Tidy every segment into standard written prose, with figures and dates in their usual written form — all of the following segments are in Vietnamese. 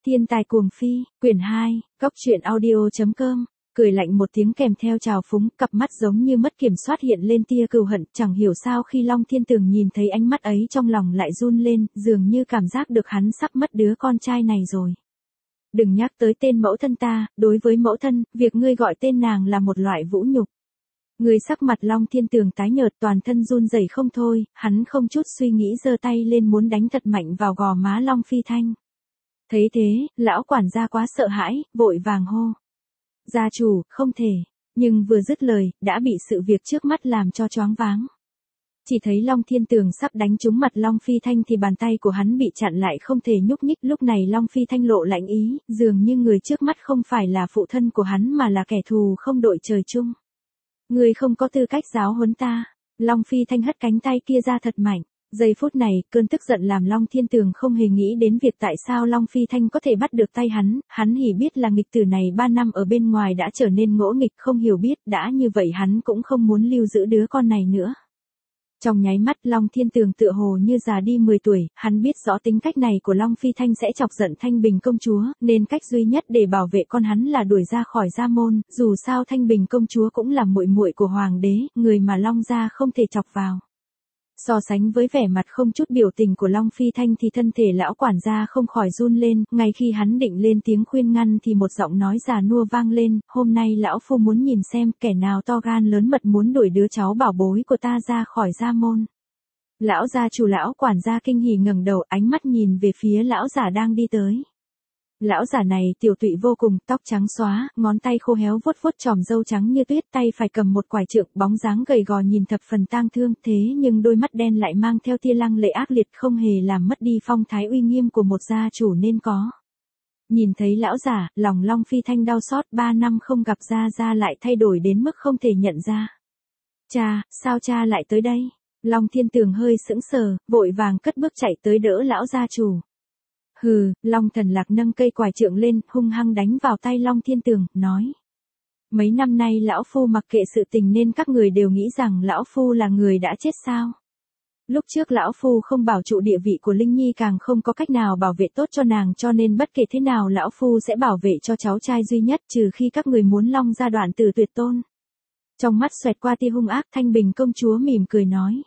Thiên tài cuồng phi, quyển 2, Cóc truyện audio.com, cười lạnh một tiếng kèm theo trào phúng, cặp mắt giống như mất kiểm soát hiện lên tia cừu hận, chẳng hiểu sao khi Long Thiên Tường nhìn thấy ánh mắt ấy trong lòng lại run lên, dường như cảm giác được hắn sắp mất đứa con trai này rồi. Đừng nhắc tới tên mẫu thân ta, đối với mẫu thân, việc ngươi gọi tên nàng là một loại vũ nhục. Người sắc mặt Long Thiên Tường tái nhợt, toàn thân run rẩy không thôi, hắn không chút suy nghĩ giơ tay lên muốn đánh thật mạnh vào gò má Long Phi Thanh. Thấy thế, lão quản gia quá sợ hãi, vội vàng hô. Gia chủ, không thể, nhưng vừa dứt lời, đã bị sự việc trước mắt làm cho choáng váng. Chỉ thấy Long Thiên Tường sắp đánh trúng mặt Long Phi Thanh thì bàn tay của hắn bị chặn lại không thể nhúc nhích. Lúc này Long Phi Thanh lộ lạnh ý, dường như người trước mắt không phải là phụ thân của hắn mà là kẻ thù không đội trời chung. Người không có tư cách giáo huấn ta. Long Phi Thanh hất cánh tay kia ra thật mạnh. Giây phút này, cơn tức giận làm Long Thiên Tường không hề nghĩ đến việc tại sao Long Phi Thanh có thể bắt được tay hắn hỉ biết là nghịch tử này 3 năm ở bên ngoài đã trở nên ngỗ nghịch không hiểu biết, đã như vậy hắn cũng không muốn lưu giữ đứa con này nữa. Trong nháy mắt Long Thiên Tường tựa hồ như già đi 10 tuổi, hắn biết rõ tính cách này của Long Phi Thanh sẽ chọc giận Thanh Bình công chúa, nên cách duy nhất để bảo vệ con hắn là đuổi ra khỏi gia môn, dù sao Thanh Bình công chúa cũng là muội muội của hoàng đế, người mà Long gia không thể chọc vào. So sánh với vẻ mặt không chút biểu tình của Long Phi Thanh thì thân thể lão quản gia không khỏi run lên, ngay khi hắn định lên tiếng khuyên ngăn thì một giọng nói già nua vang lên, hôm nay lão phu muốn nhìn xem kẻ nào to gan lớn mật muốn đuổi đứa cháu bảo bối của ta ra khỏi gia môn. Lão gia chủ lão quản gia kinh hỉ ngẩng đầu, ánh mắt nhìn về phía lão giả đang đi tới. Lão giả này tiểu tụy vô cùng, tóc trắng xóa, ngón tay khô héo vuốt vuốt chòm râu trắng như tuyết, tay phải cầm một quải trượng, bóng dáng gầy gò nhìn thập phần tang thương, thế nhưng đôi mắt đen lại mang theo tia lăng lệ ác liệt, không hề làm mất đi phong thái uy nghiêm của một gia chủ nên có. Nhìn thấy lão giả, lòng Long Phi Thanh đau xót, 3 năm không gặp gia lại thay đổi đến mức không thể nhận ra. Cha, sao cha lại tới đây? Long Thiên Tường hơi sững sờ, vội vàng cất bước chạy tới đỡ lão gia chủ. Hừ, Long Thần Lạc nâng cây quải trượng lên, hung hăng đánh vào tay Long Thiên Tường, nói. Mấy năm nay lão phu mặc kệ sự tình nên các người đều nghĩ rằng lão phu là người đã chết sao. Lúc trước lão phu không bảo trụ địa vị của Linh Nhi, càng không có cách nào bảo vệ tốt cho nàng, cho nên bất kể thế nào lão phu sẽ bảo vệ cho cháu trai duy nhất, trừ khi các người muốn Long gia đoạn tử tuyệt tôn. Trong mắt xoẹt qua tia hung ác, Thanh Bình công chúa mỉm cười nói.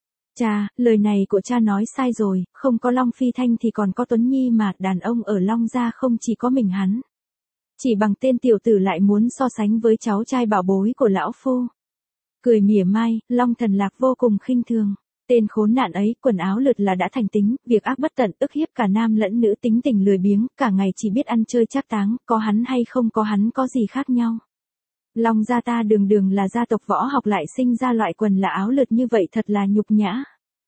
Cha, lời này của cha nói sai rồi, không có Long Phi Thanh thì còn có Tuấn Nhi mà, đàn ông ở Long gia không chỉ có mình hắn. Chỉ bằng tên tiểu tử lại muốn so sánh với cháu trai bảo bối của lão phu. Cười mỉa mai, Long Thần Lạc vô cùng khinh thường. Tên khốn nạn ấy, quần áo lượt là đã thành tính, việc ác bất tận, ức hiếp cả nam lẫn nữ, tính tình lười biếng, cả ngày chỉ biết ăn chơi trác táng, có hắn hay không có hắn có gì khác nhau. Long gia ta đường là gia tộc võ học lại sinh ra loại quần là áo lượt như vậy, thật là nhục nhã.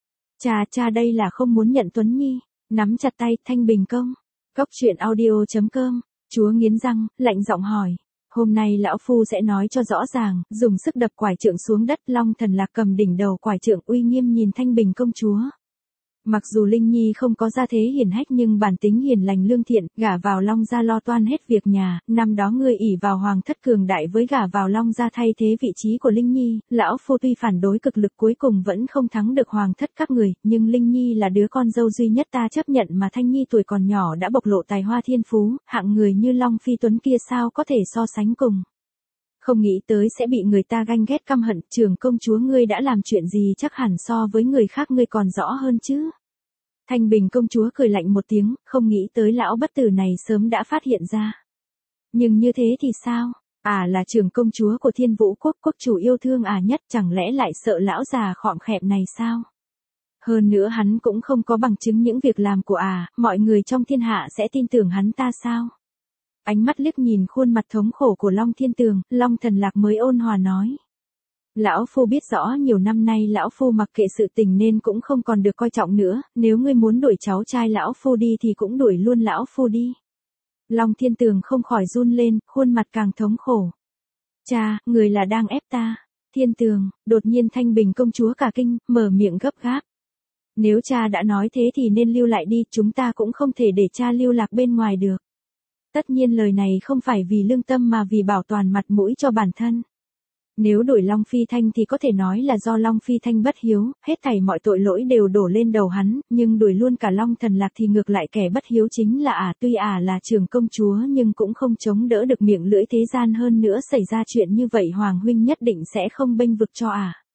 Cha đây là không muốn nhận Tuấn Nhi. Nắm chặt tay, Thanh Bình công. Cóc truyện audio.com. Chúa nghiến răng, lạnh giọng hỏi. Hôm nay lão phu sẽ nói cho rõ ràng, dùng sức đập quải trượng xuống đất. Long Thần Lạc cầm đỉnh đầu quải trượng uy nghiêm nhìn Thanh Bình công chúa. Mặc dù Linh Nhi không có gia thế hiển hách nhưng bản tính hiền lành lương thiện, gả vào Long gia lo toan hết việc nhà, năm đó ngươi ỷ vào hoàng thất cường đại với gả vào Long gia thay thế vị trí của Linh Nhi, lão phu tuy phản đối cực lực cuối cùng vẫn không thắng được hoàng thất các người, nhưng Linh Nhi là đứa con dâu duy nhất ta chấp nhận mà Thanh Nhi tuổi còn nhỏ đã bộc lộ tài hoa thiên phú, hạng người như Long Phi Tuấn kia sao có thể so sánh cùng. Không nghĩ tới sẽ bị người ta ganh ghét căm hận, trưởng công chúa ngươi đã làm chuyện gì chắc hẳn so với người khác ngươi còn rõ hơn chứ. Thanh Bình công chúa cười lạnh một tiếng, không nghĩ tới lão bất tử này sớm đã phát hiện ra. Nhưng như thế thì sao? Là trưởng công chúa của Thiên Vũ quốc, quốc chủ yêu thương nhất, chẳng lẽ lại sợ lão già khọm khẹm này sao? Hơn nữa hắn cũng không có bằng chứng những việc làm của mọi người trong thiên hạ sẽ tin tưởng hắn ta sao? Ánh mắt liếc nhìn khuôn mặt thống khổ của Long Thiên Tường, Long Thần Lạc mới ôn hòa nói. Lão phu biết rõ nhiều năm nay lão phu mặc kệ sự tình nên cũng không còn được coi trọng nữa, nếu ngươi muốn đuổi cháu trai lão phu đi thì cũng đuổi luôn lão phu đi. Long Thiên Tường không khỏi run lên, khuôn mặt càng thống khổ. Cha, người là đang ép ta. Thiên Tường, đột nhiên Thanh Bình công chúa cả kinh, mở miệng gấp gáp. Nếu cha đã nói thế thì nên lưu lại đi, chúng ta cũng không thể để cha lưu lạc bên ngoài được. Tất nhiên lời này không phải vì lương tâm mà vì bảo toàn mặt mũi cho bản thân. Nếu đổi Long Phi Thanh thì có thể nói là do Long Phi Thanh bất hiếu, hết thảy mọi tội lỗi đều đổ lên đầu hắn, nhưng đuổi luôn cả Long Thần Lạc thì ngược lại kẻ bất hiếu chính là tuy là trưởng công chúa nhưng cũng không chống đỡ được miệng lưỡi thế gian, hơn nữa xảy ra chuyện như vậy Hoàng huynh nhất định sẽ không bênh vực cho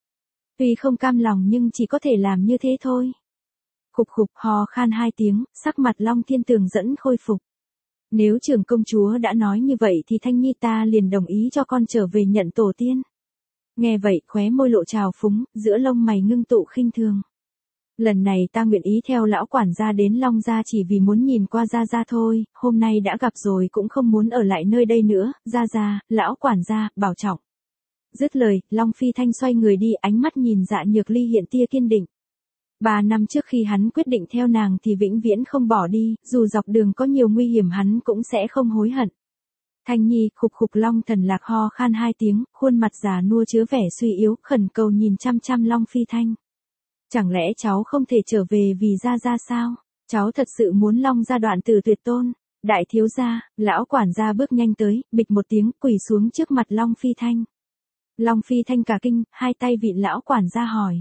Tuy không cam lòng nhưng chỉ có thể làm như thế thôi. Khục khục hò khan 2 tiếng, sắc mặt Long Thiên Tường dẫn khôi phục. Nếu trưởng công chúa đã nói như vậy thì Thanh Nhi ta liền đồng ý cho con trở về nhận tổ tiên. Nghe vậy khóe môi lộ trào phúng, giữa lông mày ngưng tụ khinh thường. Lần này ta nguyện ý theo lão quản gia đến Long gia chỉ vì muốn nhìn qua Gia Gia thôi, hôm nay đã gặp rồi cũng không muốn ở lại nơi đây nữa, Gia Gia, lão quản gia, bảo trọng. Dứt lời, Long Phi Thanh xoay người đi, ánh mắt nhìn Dạ Nhược Ly hiện tia kiên định. 3 năm trước khi hắn quyết định theo nàng thì vĩnh viễn không bỏ đi, dù dọc đường có nhiều nguy hiểm hắn cũng sẽ không hối hận. Thanh Nhi, khục khục Long Thần Lạc ho khan 2 tiếng, khuôn mặt già nua chứa vẻ suy yếu, khẩn cầu nhìn chăm chăm Long Phi Thanh. Chẳng lẽ cháu không thể trở về vì Gia Gia sao? Cháu thật sự muốn Long gia đoạn tử tuyệt tôn? Đại thiếu gia, lão quản gia bước nhanh tới, bịch một tiếng, quỳ xuống trước mặt Long Phi Thanh. Long Phi Thanh cả kinh, hai tay vịn lão quản gia hỏi.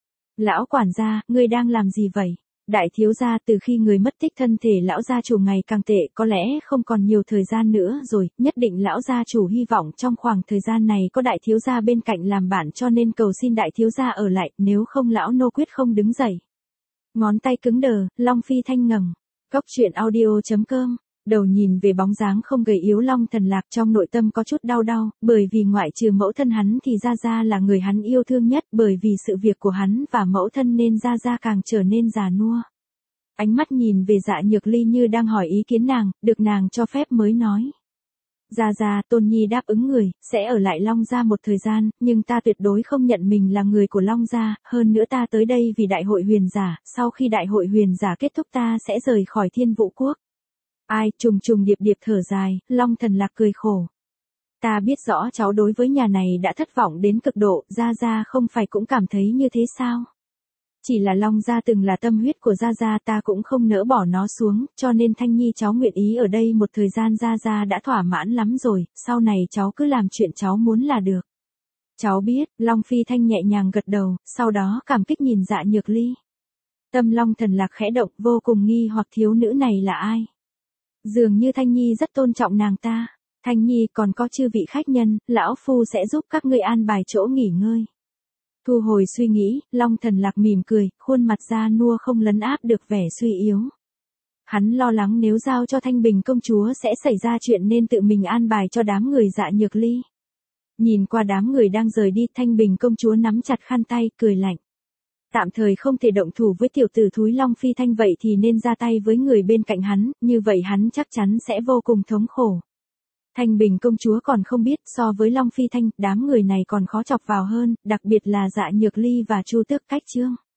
Lão quản gia, ngươi đang làm gì vậy? Đại thiếu gia, từ khi người mất tích thân thể lão gia chủ ngày càng tệ, có lẽ không còn nhiều thời gian nữa rồi, nhất định lão gia chủ hy vọng trong khoảng thời gian này có đại thiếu gia bên cạnh làm bạn, cho nên cầu xin đại thiếu gia ở lại, nếu không lão nô quyết không đứng dậy. Ngón tay cứng đờ, Long Phi Thanh ngẩng. Cốc truyện audio.com. Đầu nhìn về bóng dáng không gầy yếu Long Thần Lạc, trong nội tâm có chút đau, bởi vì ngoại trừ mẫu thân hắn thì Gia Gia là người hắn yêu thương nhất, bởi vì sự việc của hắn và mẫu thân nên Gia Gia càng trở nên già nua. Ánh mắt nhìn về Dạ Nhược Ly như đang hỏi ý kiến nàng, được nàng cho phép mới nói. Gia Gia, Tôn Nhi đáp ứng người, sẽ ở lại Long gia một thời gian, nhưng ta tuyệt đối không nhận mình là người của Long gia, hơn nữa ta tới đây vì đại hội huyền giả, sau khi đại hội huyền giả kết thúc ta sẽ rời khỏi Thiên Vũ Quốc. Ai, trùng trùng điệp điệp thở dài, Long Thần Lạc cười khổ. Ta biết rõ cháu đối với nhà này đã thất vọng đến cực độ, Gia Gia không phải cũng cảm thấy như thế sao? Chỉ là Long gia từng là tâm huyết của Gia Gia, ta cũng không nỡ bỏ nó xuống, cho nên Thanh Nhi cháu nguyện ý ở đây một thời gian, Gia Gia đã thỏa mãn lắm rồi, sau này cháu cứ làm chuyện cháu muốn là được. Cháu biết, Long Phi Thanh nhẹ nhàng gật đầu, sau đó cảm kích nhìn Dạ Nhược Ly. Tâm Long Thần Lạc khẽ động, vô cùng nghi hoặc thiếu nữ này là ai? Dường như Thanh Nhi rất tôn trọng nàng ta. Thanh Nhi, còn có chư vị khách nhân, lão phu sẽ giúp các ngươi an bài chỗ nghỉ ngơi. Thu hồi suy nghĩ, Long Thần Lạc mỉm cười, khuôn mặt già nua không lấn áp được vẻ suy yếu. Hắn lo lắng nếu giao cho Thanh Bình công chúa sẽ xảy ra chuyện nên tự mình an bài cho đám người Dạ Nhược Ly. Nhìn qua đám người đang rời đi, Thanh Bình công chúa nắm chặt khăn tay, cười lạnh. Tạm thời không thể động thủ với tiểu tử thúi Long Phi Thanh, vậy thì nên ra tay với người bên cạnh hắn, như vậy hắn chắc chắn sẽ vô cùng thống khổ. Thanh Bình công chúa còn không biết, so với Long Phi Thanh, đám người này còn khó chọc vào hơn, đặc biệt là Dạ Nhược Ly và Chu Tước Cách Trương.